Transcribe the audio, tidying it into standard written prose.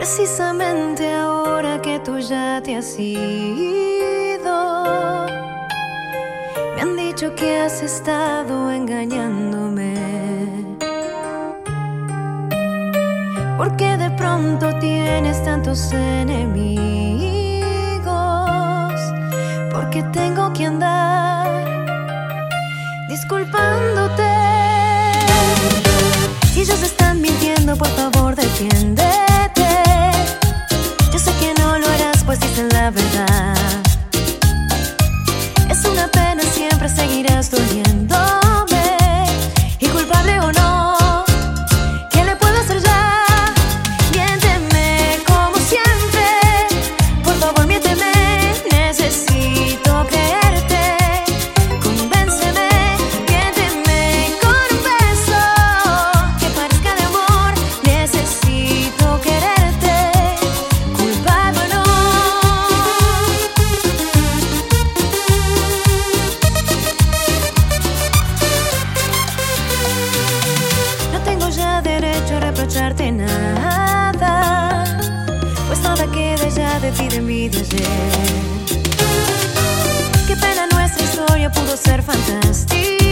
Precisamente ahora que tú ya te has ido, me han dicho que has estado engañándome, porque de pronto tienes tantos enemigos, porque tengo que andar disculpándote. Si ellos están mintiendo, por favor defiéndete. Yo sé que no lo harás, pues dicen la verdad. Es una pena, siempre seguirás doliéndome. Y culpable o no, ¿qué le puedo hacer ya? Miénteme como siempre, por favor miénteme. Necesito creerte, convénceme. Miénteme con un beso que parezca de amor. Necesito quererte, culpable o no. No tengo ya derecho a reprocharte nada, pues nada queda ya de ti, de mí, de ayer. Qué pena, nuestra historia pudo ser fantástica.